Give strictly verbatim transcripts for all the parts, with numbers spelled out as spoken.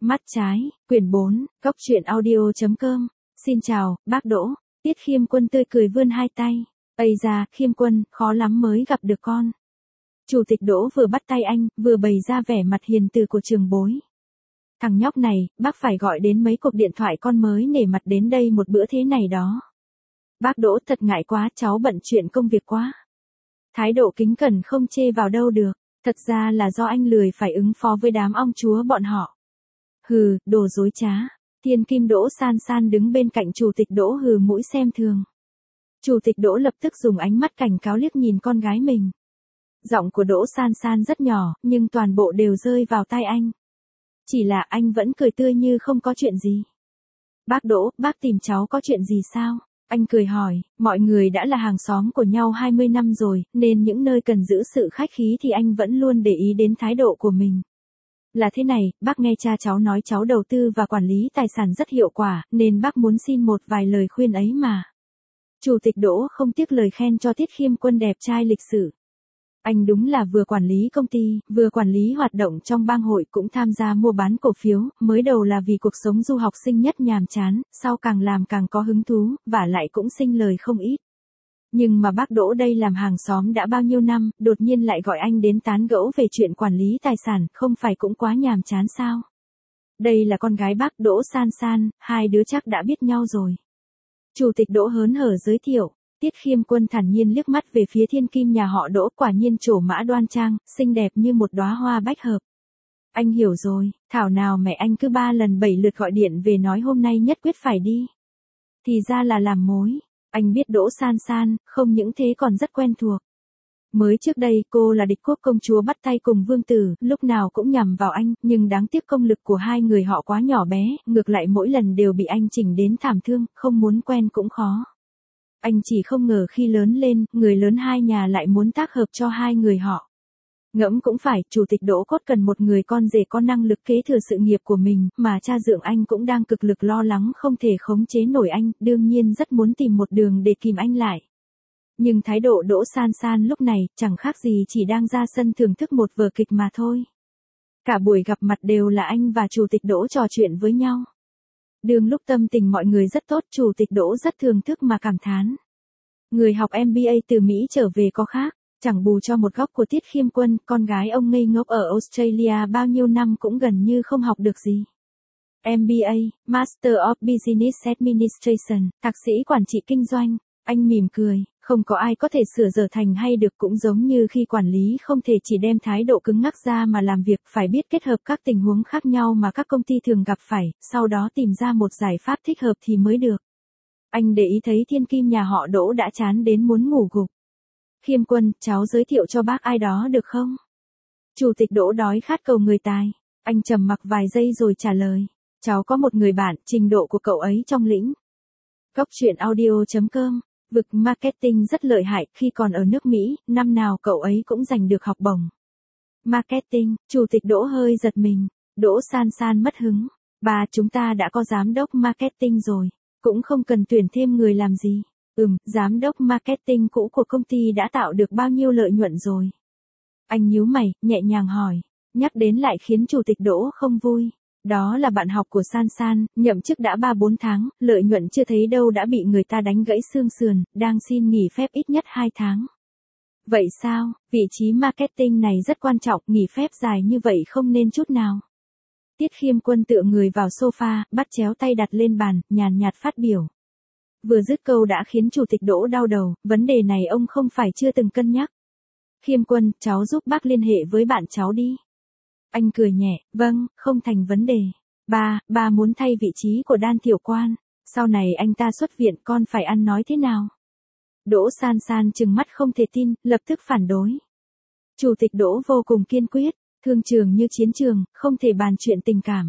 Mắt trái, quyển bốn, góc truyện audio.com. Xin chào, bác Đỗ. Tiết Khiêm Quân tươi cười vươn hai tay. Ây da, Khiêm Quân, khó lắm mới gặp được con. Chủ tịch Đỗ vừa bắt tay anh, vừa bày ra vẻ mặt hiền từ của trường bối. Thằng nhóc này, bác phải gọi đến mấy cuộc điện thoại con mới nể mặt đến đây một bữa thế này đó. Bác Đỗ thật ngại quá, cháu bận chuyện công việc quá. Thái độ kính cẩn không chê vào đâu được. Thật ra là do anh lười phải ứng phó với đám ong chúa bọn họ. Hừ, đồ dối trá. Thiên Kim Đỗ San San đứng bên cạnh Chủ tịch Đỗ hừ mũi xem thường. Chủ tịch Đỗ lập tức dùng ánh mắt cảnh cáo liếc nhìn con gái mình. Giọng của Đỗ San San rất nhỏ, nhưng toàn bộ đều rơi vào tai anh. Chỉ là anh vẫn cười tươi như không có chuyện gì. Bác Đỗ, bác tìm cháu có chuyện gì sao? Anh cười hỏi, mọi người đã là hàng xóm của nhau hai mươi năm rồi, nên những nơi cần giữ sự khách khí thì anh vẫn luôn để ý đến thái độ của mình. Là thế này, bác nghe cha cháu nói cháu đầu tư và quản lý tài sản rất hiệu quả, nên bác muốn xin một vài lời khuyên ấy mà. Chủ tịch Đỗ không tiếc lời khen cho Tiết Khiêm Quân đẹp trai lịch sự. Anh đúng là vừa quản lý công ty, vừa quản lý hoạt động trong bang hội, cũng tham gia mua bán cổ phiếu, mới đầu là vì cuộc sống du học sinh nhất nhàm chán, sau càng làm càng có hứng thú, và lại cũng sinh lời không ít. Nhưng mà bác Đỗ đây làm hàng xóm đã bao nhiêu năm, đột nhiên lại gọi anh đến tán gẫu về chuyện quản lý tài sản, không phải cũng quá nhàm chán sao? Đây là con gái bác Đỗ San San, hai đứa chắc đã biết nhau rồi. Chủ tịch Đỗ hớn hở giới thiệu. Tiết Khiêm Quân thản nhiên liếc mắt về phía thiên kim nhà họ Đỗ, quả nhiên trổ mã đoan trang, xinh đẹp như một đóa hoa bách hợp. Anh hiểu rồi, thảo nào mẹ anh cứ ba lần bảy lượt gọi điện về nói hôm nay nhất quyết phải đi. Thì ra là làm mối. Anh biết Đỗ San San, không những thế còn rất quen thuộc. Mới trước đây cô là địch quốc công chúa bắt tay cùng vương tử, lúc nào cũng nhằm vào anh, nhưng đáng tiếc công lực của hai người họ quá nhỏ bé, ngược lại mỗi lần đều bị anh chỉnh đến thảm thương, không muốn quen cũng khó. Anh chỉ không ngờ khi lớn lên, người lớn hai nhà lại muốn tác hợp cho hai người họ. Ngẫm cũng phải, Chủ tịch Đỗ cốt cần một người con rể có năng lực kế thừa sự nghiệp của mình, mà cha dượng anh cũng đang cực lực lo lắng không thể khống chế nổi anh, đương nhiên rất muốn tìm một đường để kìm anh lại. Nhưng thái độ Đỗ San San lúc này, chẳng khác gì chỉ đang ra sân thưởng thức một vở kịch mà thôi. Cả buổi gặp mặt đều là anh và Chủ tịch Đỗ trò chuyện với nhau. Đường lúc tâm tình mọi người rất tốt, Chủ tịch Đỗ rất thưởng thức mà cảm thán. Người học em bê a từ Mỹ trở về có khác, chẳng bù cho một góc của Tiết Khiêm Quân, con gái ông ngây ngốc ở Australia bao nhiêu năm cũng gần như không học được gì. em bê a, Master of Business Administration, thạc sĩ quản trị kinh doanh, anh mỉm cười, không có ai có thể sửa dở thành hay được, cũng giống như khi quản lý không thể chỉ đem thái độ cứng ngắc ra mà làm việc, phải biết kết hợp các tình huống khác nhau mà các công ty thường gặp phải, sau đó tìm ra một giải pháp thích hợp thì mới được. Anh để ý thấy thiên kim nhà họ Đỗ đã chán đến muốn ngủ gục. Khiêm Quân, cháu giới thiệu cho bác ai đó được không? Chủ tịch Đỗ đói khát cầu người tài. Anh trầm mặc vài giây rồi trả lời. Cháu có một người bạn, trình độ của cậu ấy trong lĩnh Góc truyện audio.com. Vực marketing rất lợi hại, khi còn ở nước Mỹ, năm nào cậu ấy cũng giành được học bổng. Marketing, Chủ tịch Đỗ hơi giật mình. Đỗ San San mất hứng. Bà, chúng ta đã có giám đốc marketing rồi. Cũng không cần tuyển thêm người làm gì. Ừm, giám đốc marketing cũ của công ty đã tạo được bao nhiêu lợi nhuận rồi? Anh nhíu mày, nhẹ nhàng hỏi. Nhắc đến lại khiến Chủ tịch Đỗ không vui. Đó là bạn học của San San, nhậm chức đã ba bốn tháng, lợi nhuận chưa thấy đâu đã bị người ta đánh gãy xương sườn, đang xin nghỉ phép ít nhất hai tháng. Vậy sao, vị trí marketing này rất quan trọng, nghỉ phép dài như vậy không nên chút nào. Tiết Khiêm Quân tựa người vào sofa, bắt chéo tay đặt lên bàn, nhàn nhạt phát biểu. Vừa dứt câu đã khiến Chủ tịch Đỗ đau đầu, vấn đề này ông không phải chưa từng cân nhắc. Khiêm Quân, cháu giúp bác liên hệ với bạn cháu đi. Anh cười nhẹ, vâng, không thành vấn đề. Ba, ba muốn thay vị trí của Đan Tiểu Quan. Sau này anh ta xuất viện, con phải ăn nói thế nào? Đỗ San San trừng mắt không thể tin, lập tức phản đối. Chủ tịch Đỗ vô cùng kiên quyết, thương trường như chiến trường, không thể bàn chuyện tình cảm.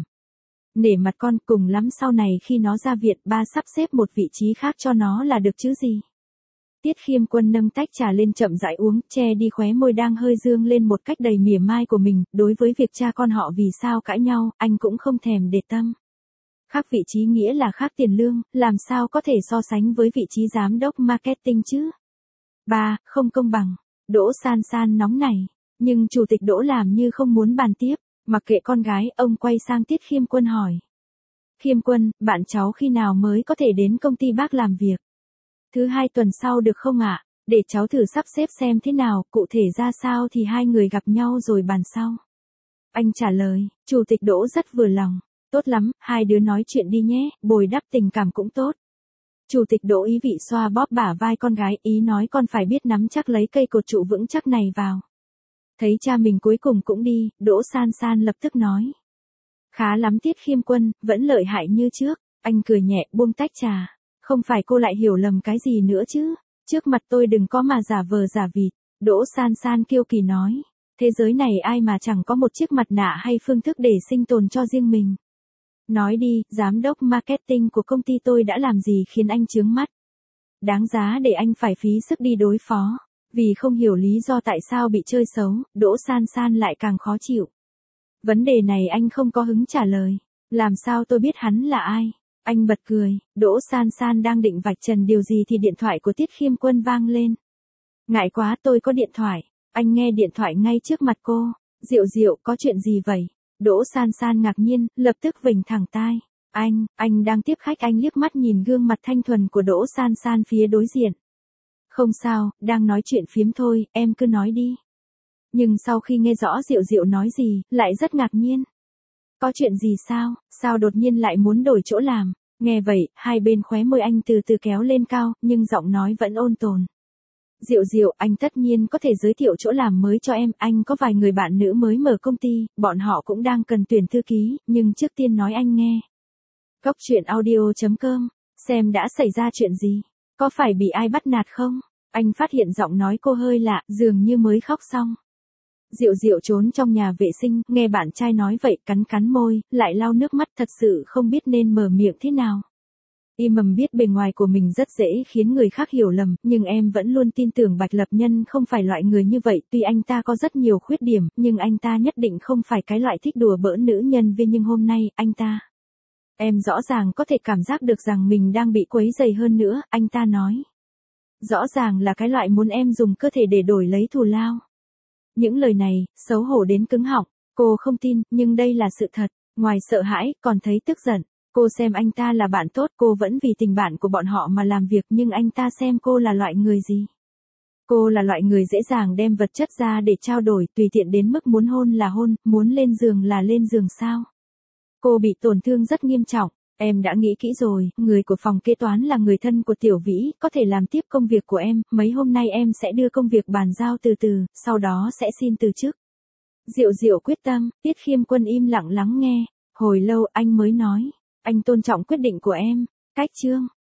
Nể mặt con, cùng lắm sau này khi nó ra viện, ba sắp xếp một vị trí khác cho nó là được chứ gì. Tiết Khiêm Quân nâng tách trà lên chậm rãi uống, che đi khóe môi đang hơi dương lên một cách đầy mỉa mai của mình, đối với việc cha con họ vì sao cãi nhau, anh cũng không thèm để tâm. Khác vị trí nghĩa là khác tiền lương, làm sao có thể so sánh với vị trí giám đốc marketing chứ? Ba, không công bằng. Đỗ San San nóng nảy, nhưng Chủ tịch Đỗ làm như không muốn bàn tiếp. Mặc kệ con gái, ông quay sang Tiết Khiêm Quân hỏi. Khiêm Quân, bạn cháu khi nào mới có thể đến công ty bác làm việc? Thứ hai tuần sau được không ạ? Để cháu thử sắp xếp xem thế nào, cụ thể ra sao thì hai người gặp nhau rồi bàn sau. Anh trả lời, Chủ tịch Đỗ rất vừa lòng. Tốt lắm, hai đứa nói chuyện đi nhé, bồi đắp tình cảm cũng tốt. Chủ tịch Đỗ ý vị xoa bóp bả vai con gái, ý nói con phải biết nắm chắc lấy cây cột trụ vững chắc này vào. Thấy cha mình cuối cùng cũng đi, Đỗ San San lập tức nói. Khá lắm Tiết Khiêm Quân, vẫn lợi hại như trước. Anh cười nhẹ buông tách trà. Không phải cô lại hiểu lầm cái gì nữa chứ? Trước mặt tôi đừng có mà giả vờ giả vịt. Đỗ San San kiêu kỳ nói. Thế giới này ai mà chẳng có một chiếc mặt nạ hay phương thức để sinh tồn cho riêng mình. Nói đi, giám đốc marketing của công ty tôi đã làm gì khiến anh chướng mắt? Đáng giá để anh phải phí sức đi đối phó. Vì không hiểu lý do tại sao bị chơi xấu, Đỗ San San lại càng khó chịu. Vấn đề này anh không có hứng trả lời. Làm sao tôi biết hắn là ai? Anh bật cười, Đỗ San San đang định vạch trần điều gì thì điện thoại của Tiết Khiêm Quân vang lên. Ngại quá tôi có điện thoại. Anh nghe điện thoại ngay trước mặt cô. Diệu Diệu, có chuyện gì vậy? Đỗ San San ngạc nhiên, lập tức vểnh thẳng tai. Anh, anh đang tiếp khách. Anh liếc mắt nhìn gương mặt thanh thuần của Đỗ San San phía đối diện. Không sao, đang nói chuyện phiếm thôi, em cứ nói đi. Nhưng sau khi nghe rõ Diệu Diệu nói gì, lại rất ngạc nhiên. Có chuyện gì sao, sao đột nhiên lại muốn đổi chỗ làm? Nghe vậy, hai bên khóe môi anh từ từ kéo lên cao, nhưng giọng nói vẫn ôn tồn. Diệu Diệu, anh tất nhiên có thể giới thiệu chỗ làm mới cho em, anh có vài người bạn nữ mới mở công ty, bọn họ cũng đang cần tuyển thư ký, nhưng trước tiên nói anh nghe. Cốc truyện audio chấm com, xem đã xảy ra chuyện gì? Có phải bị ai bắt nạt không? Anh phát hiện giọng nói cô hơi lạ, dường như mới khóc xong. Diệu Diệu trốn trong nhà vệ sinh, nghe bạn trai nói vậy, cắn cắn môi, lại lau nước mắt, thật sự không biết nên mở miệng thế nào. Y mầm biết bề ngoài của mình rất dễ khiến người khác hiểu lầm, nhưng em vẫn luôn tin tưởng Bạch Lập Nhân không phải loại người như vậy, tuy anh ta có rất nhiều khuyết điểm, nhưng anh ta nhất định không phải cái loại thích đùa bỡn nữ nhân viên, nhưng hôm nay, anh ta. Em rõ ràng có thể cảm giác được rằng mình đang bị quấy rầy hơn nữa, anh ta nói. Rõ ràng là cái loại muốn em dùng cơ thể để đổi lấy thù lao. Những lời này, xấu hổ đến cứng họng, cô không tin, nhưng đây là sự thật, ngoài sợ hãi, còn thấy tức giận. Cô xem anh ta là bạn tốt, cô vẫn vì tình bạn của bọn họ mà làm việc, nhưng anh ta xem cô là loại người gì? Cô là loại người dễ dàng đem vật chất ra để trao đổi, tùy tiện đến mức muốn hôn là hôn, muốn lên giường là lên giường sao? Cô bị tổn thương rất nghiêm trọng. Em đã nghĩ kỹ rồi, người của phòng kế toán là người thân của Tiểu Vĩ, có thể làm tiếp công việc của em, mấy hôm nay em sẽ đưa công việc bàn giao từ từ, sau đó sẽ xin từ chức. Diệu Diệu quyết tâm, Tiết Khiêm Quân im lặng lắng nghe, hồi lâu anh mới nói, anh tôn trọng quyết định của em, cách chương.